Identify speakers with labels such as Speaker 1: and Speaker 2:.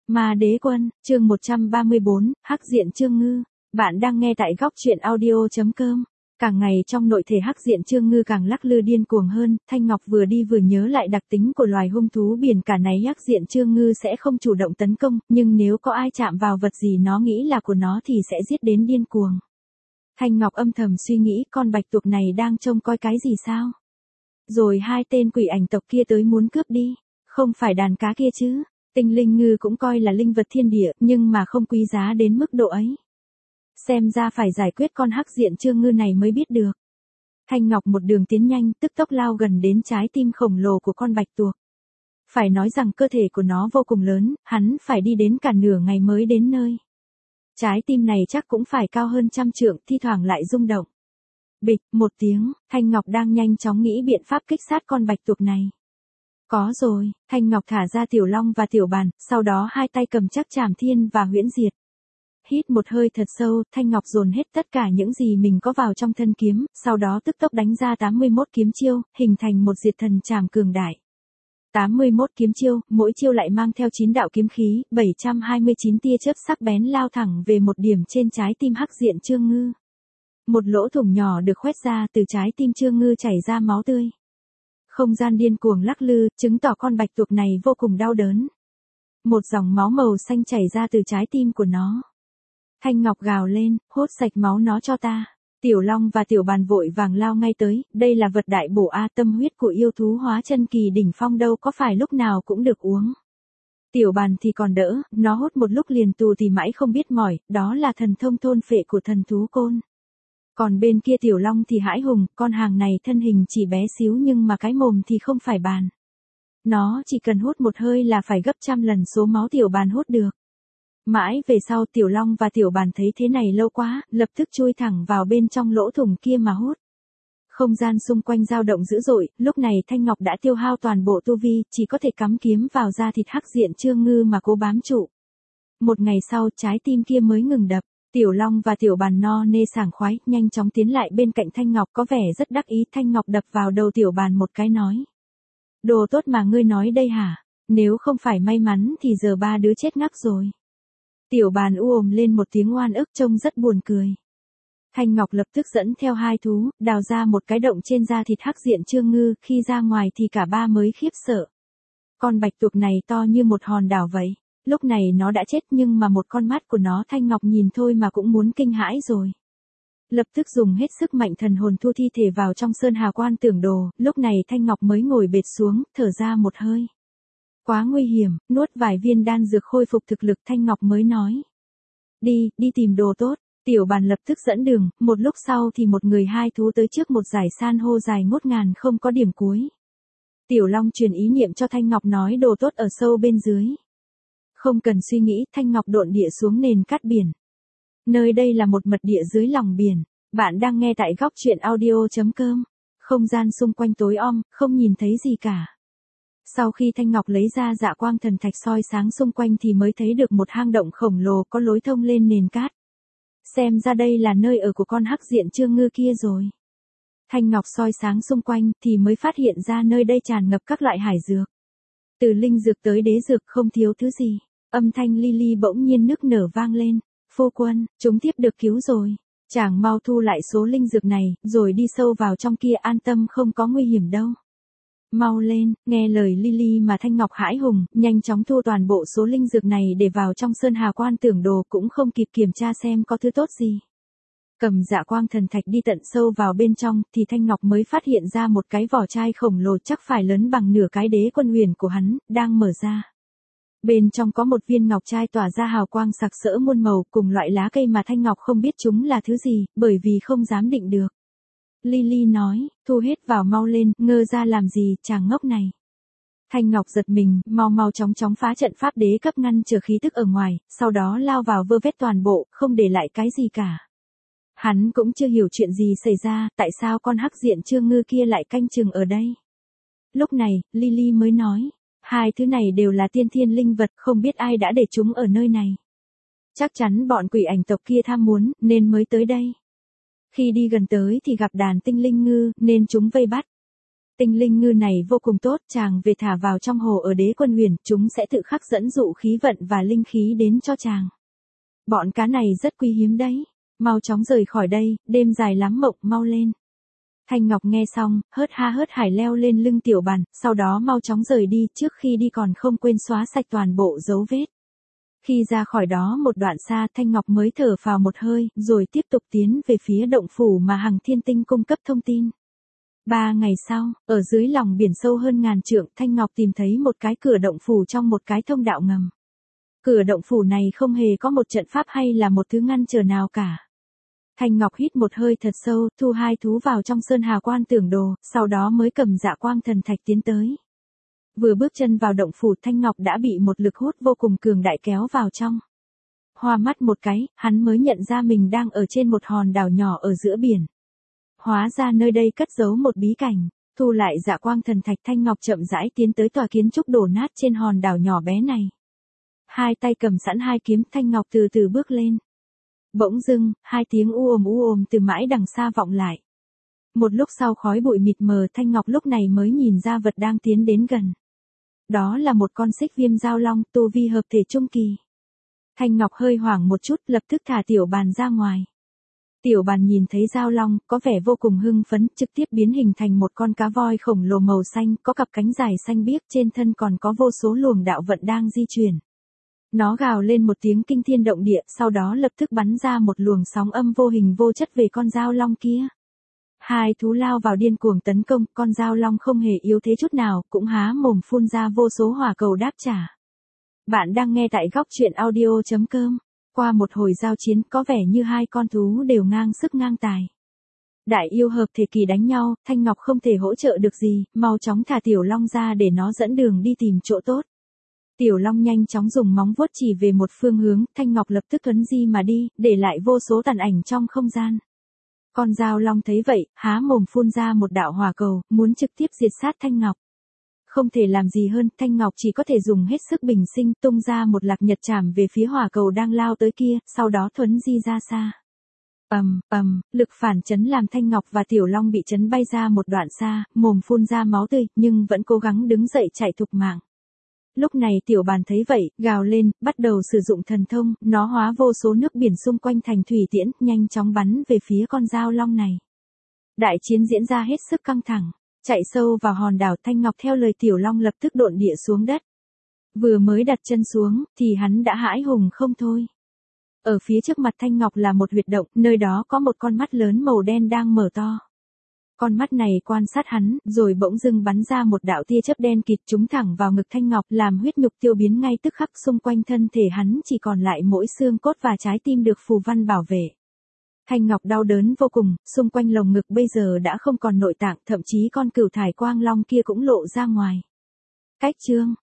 Speaker 1: Ma Đế Quân, chương 134, Hắc Diện Trương Ngư. Bạn đang nghe tại góc truyện audio.com. Càng ngày trong nội thể Hắc Diện Trương Ngư càng lắc lư điên cuồng hơn, Thanh Ngọc vừa đi vừa nhớ lại đặc tính của loài hung thú biển cả này. Hắc Diện Trương Ngư sẽ không chủ động tấn công, nhưng nếu có ai chạm vào vật gì nó nghĩ là của nó thì sẽ giết đến điên cuồng. Thanh Ngọc âm thầm suy nghĩ con bạch tuộc này đang trông coi cái gì sao? Rồi hai tên quỷ ảnh tộc kia tới muốn cướp đi, không phải đàn cá kia chứ? Tinh linh ngư cũng coi là linh vật thiên địa, nhưng mà không quý giá đến mức độ ấy. Xem ra phải giải quyết con Hắc Diện Trương Ngư này mới biết được. Thanh Ngọc một đường tiến nhanh, tức tốc lao gần đến trái tim khổng lồ của con bạch tuộc. Phải nói rằng cơ thể của nó vô cùng lớn, hắn phải đi đến cả nửa ngày mới đến nơi. Trái tim này chắc cũng phải cao hơn 100 trượng, thi thoảng lại rung động. Bịch, một tiếng, Thanh Ngọc đang nhanh chóng nghĩ biện pháp kích sát con bạch tuộc này. Có rồi, Thanh Ngọc thả ra Tiểu Long và Tiểu Bàn, sau đó hai tay cầm chắc Trảm Thiên và Huyễn Diệt. Hít một hơi thật sâu, Thanh Ngọc dồn hết tất cả những gì mình có vào trong thân kiếm, sau đó tức tốc đánh ra 81 kiếm chiêu, hình thành một diệt thần trảm cường đại. 81 kiếm chiêu, mỗi chiêu lại mang theo 9 đạo kiếm khí, 729 tia chớp sắc bén lao thẳng về một điểm trên trái tim Hắc Diện Trương Ngư. Một lỗ thủng nhỏ được khoét ra, từ trái tim Trương Ngư chảy ra máu tươi. Không gian điên cuồng lắc lư, chứng tỏ con bạch tuộc này vô cùng đau đớn. Một dòng máu màu xanh chảy ra từ trái tim của nó. Thanh Ngọc gào lên, hốt sạch máu nó cho ta. Tiểu Long và Tiểu Bàn vội vàng lao ngay tới, đây là vật đại bổ a, tâm huyết của yêu thú hóa chân kỳ đỉnh phong đâu có phải lúc nào cũng được uống. Tiểu Bàn thì còn đỡ, nó hốt một lúc liền tù thì mãi không biết mỏi, đó là thần thông thôn phệ của thần thú côn. Còn bên kia Tiểu Long thì hãi hùng, con hàng này thân hình chỉ bé xíu nhưng mà cái mồm thì không phải bàn. Nó chỉ cần hút một hơi là phải gấp 100 lần số máu Tiểu Bàn hút được. Mãi về sau Tiểu Long và Tiểu Bàn thấy thế này lâu quá, lập tức chui thẳng vào bên trong lỗ thủng kia mà hút. Không gian xung quanh dao động dữ dội, lúc này Thanh Ngọc đã tiêu hao toàn bộ tu vi, chỉ có thể cắm kiếm vào da thịt Hắc Diện Trương Ngư mà cố bám trụ. Một ngày sau trái tim kia mới ngừng đập. Tiểu Long và Tiểu Bàn no nê sảng khoái, nhanh chóng tiến lại bên cạnh Thanh Ngọc có vẻ rất đắc ý. Thanh Ngọc đập vào đầu Tiểu Bàn một cái nói. Đồ tốt mà ngươi nói đây hả? Nếu không phải may mắn thì giờ ba đứa chết ngắc rồi. Tiểu Bàn u ồm lên một tiếng oan ức trông rất buồn cười. Thanh Ngọc lập tức dẫn theo hai thú, đào ra một cái động trên da thịt Hắc Diện Trương Ngư, khi ra ngoài thì cả ba mới khiếp sợ. Con bạch tuộc này to như một hòn đảo vậy. Lúc này nó đã chết nhưng mà một con mắt của nó Thanh Ngọc nhìn thôi mà cũng muốn kinh hãi rồi. Lập tức dùng hết sức mạnh thần hồn thu thi thể vào trong Sơn Hà Quan Tưởng Đồ, lúc này Thanh Ngọc mới ngồi bệt xuống, thở ra một hơi. Quá nguy hiểm, nuốt vài viên đan dược khôi phục thực lực Thanh Ngọc mới nói. Đi tìm đồ tốt. Tiểu Bàn lập tức dẫn đường, một lúc sau thì một người hai thú tới trước một dải san hô dài ngút ngàn không có điểm cuối. Tiểu Long truyền ý niệm cho Thanh Ngọc nói đồ tốt ở sâu bên dưới. Không cần suy nghĩ, Thanh Ngọc độn địa xuống nền cát biển. Nơi đây là một mật địa dưới lòng biển. Bạn đang nghe tại góc truyện audio.com. Không gian xung quanh tối om, không nhìn thấy gì cả. Sau khi Thanh Ngọc lấy ra dạ quang thần thạch soi sáng xung quanh thì mới thấy được một hang động khổng lồ có lối thông lên nền cát. Xem ra đây là nơi ở của con Hắc Diện Trương Ngư kia rồi. Thanh Ngọc soi sáng xung quanh thì mới phát hiện ra nơi đây tràn ngập các loại hải dược. Từ linh dược tới đế dược không thiếu thứ gì. Âm thanh Lily bỗng nhiên nức nở vang lên. Phu quân, chúng tiếp được cứu rồi. Chàng mau thu lại số linh dược này, rồi đi sâu vào trong kia an tâm không có nguy hiểm đâu. Mau lên, nghe lời Lily mà Thanh Ngọc hãi hùng, nhanh chóng thu toàn bộ số linh dược này để vào trong Sơn Hà Quan Tưởng Đồ cũng không kịp kiểm tra xem có thứ tốt gì. Cầm dạ quang thần thạch đi tận sâu vào bên trong thì Thanh Ngọc mới phát hiện ra một cái vỏ chai khổng lồ chắc phải lớn bằng nửa cái đế quân huyền của hắn, đang mở ra. Bên trong có một viên ngọc trai tỏa ra hào quang sặc sỡ muôn màu cùng loại lá cây mà Thanh Ngọc không biết chúng là thứ gì, bởi vì không dám định được. Lily nói, thu hết vào mau lên, ngơ ra làm gì, chàng ngốc này. Thanh Ngọc giật mình, mau chóng phá trận pháp đế cấp ngăn trở khí tức ở ngoài, sau đó lao vào vơ vét toàn bộ, không để lại cái gì cả. Hắn cũng chưa hiểu chuyện gì xảy ra, tại sao con Hắc Diện Trương Ngư kia lại canh chừng ở đây. Lúc này, Lily mới nói, hai thứ này đều là tiên thiên linh vật, không biết ai đã để chúng ở nơi này. Chắc chắn bọn quỷ ảnh tộc kia tham muốn, nên mới tới đây. Khi đi gần tới thì gặp đàn tinh linh ngư, nên chúng vây bắt. Tinh linh ngư này vô cùng tốt, chàng về thả vào trong hồ ở Đế Quân Huyền, chúng sẽ tự khắc dẫn dụ khí vận và linh khí đến cho chàng. Bọn cá này rất quý hiếm đấy, mau chóng rời khỏi đây, đêm dài lắm mộng, mau lên. Thanh Ngọc nghe xong, hớt ha hớt hải leo lên lưng Tiểu Bàn, sau đó mau chóng rời đi, trước khi đi còn không quên xóa sạch toàn bộ dấu vết. Khi ra khỏi đó một đoạn xa, Thanh Ngọc mới thở phào một hơi, rồi tiếp tục tiến về phía động phủ mà Hằng Thiên Tinh cung cấp thông tin. 3 ngày sau, ở dưới lòng biển sâu hơn ngàn trượng, Thanh Ngọc tìm thấy một cái cửa động phủ trong một cái thông đạo ngầm. Cửa động phủ này không hề có một trận pháp hay là một thứ ngăn trở nào cả. Thanh Ngọc hít một hơi thật sâu, thu hai thú vào trong sơn hà quan tưởng đồ, sau đó mới cầm dạ quang thần thạch tiến tới. Vừa bước chân vào động phủ, Thanh Ngọc đã bị một lực hút vô cùng cường đại kéo vào trong. Hoa mắt một cái, hắn mới nhận ra mình đang ở trên một hòn đảo nhỏ ở giữa biển. Hóa ra nơi đây cất giấu một bí cảnh. Thu lại dạ quang thần thạch, Thanh Ngọc chậm rãi tiến tới tòa kiến trúc đổ nát trên hòn đảo nhỏ bé này. Hai tay cầm sẵn hai kiếm, Thanh Ngọc từ từ bước lên. Bỗng dưng, hai tiếng u ồm từ mãi đằng xa vọng lại. Một lúc sau khói bụi mịt mờ, Thanh Ngọc lúc này mới nhìn ra vật đang tiến đến gần. Đó là một con xích viêm giao long, tu vi hợp thể trung kỳ. Thanh Ngọc hơi hoảng một chút, lập tức thả Tiểu Bàn ra ngoài. Tiểu Bàn nhìn thấy giao long, có vẻ vô cùng hưng phấn, trực tiếp biến hình thành một con cá voi khổng lồ màu xanh, có cặp cánh dài xanh biếc, trên thân còn có vô số luồng đạo vận đang di chuyển. Nó gào lên một tiếng kinh thiên động địa, sau đó lập tức bắn ra một luồng sóng âm vô hình vô chất về con giao long kia. Hai thú lao vào điên cuồng tấn công, con giao long không hề yếu thế chút nào, cũng há mồm phun ra vô số hỏa cầu đáp trả. Bạn đang nghe tại góc truyện audio.com. Qua một hồi giao chiến, có vẻ như hai con thú đều ngang sức ngang tài. Đại yêu hợp thể kỳ đánh nhau, Thanh Ngọc không thể hỗ trợ được gì, mau chóng thả Tiểu Long ra để nó dẫn đường đi tìm chỗ tốt. Tiểu Long nhanh chóng dùng móng vuốt chỉ về một phương hướng, Thanh Ngọc lập tức thuấn di mà đi, để lại vô số tàn ảnh trong không gian. Con giao long thấy vậy, há mồm phun ra một đạo hỏa cầu, muốn trực tiếp diệt sát Thanh Ngọc. Không thể làm gì hơn, Thanh Ngọc chỉ có thể dùng hết sức bình sinh, tung ra một lạc nhật chảm về phía hỏa cầu đang lao tới kia, sau đó thuấn di ra xa. Lực phản chấn làm Thanh Ngọc và Tiểu Long bị chấn bay ra một đoạn xa, mồm phun ra máu tươi, nhưng vẫn cố gắng đứng dậy chạy thục mạng. Lúc này Tiểu Bàn thấy vậy, gào lên, bắt đầu sử dụng thần thông, nó hóa vô số nước biển xung quanh thành thủy tiễn, nhanh chóng bắn về phía con giao long này. Đại chiến diễn ra hết sức căng thẳng, chạy sâu vào hòn đảo, Thanh Ngọc theo lời Tiểu Long lập tức độn địa xuống đất. Vừa mới đặt chân xuống, thì hắn đã hãi hùng không thôi. Ở phía trước mặt Thanh Ngọc là một huyệt động, nơi đó có một con mắt lớn màu đen đang mở to. Con mắt này quan sát hắn, rồi bỗng dưng bắn ra một đạo tia chớp đen kịt trúng thẳng vào ngực Thanh Ngọc, làm huyết nhục tiêu biến ngay tức khắc, xung quanh thân thể hắn chỉ còn lại mỗi xương cốt và trái tim được phù văn bảo vệ. Thanh Ngọc đau đớn vô cùng, xung quanh lồng ngực bây giờ đã không còn nội tạng, thậm chí con cửu thải quang long kia cũng lộ ra ngoài. Cách chương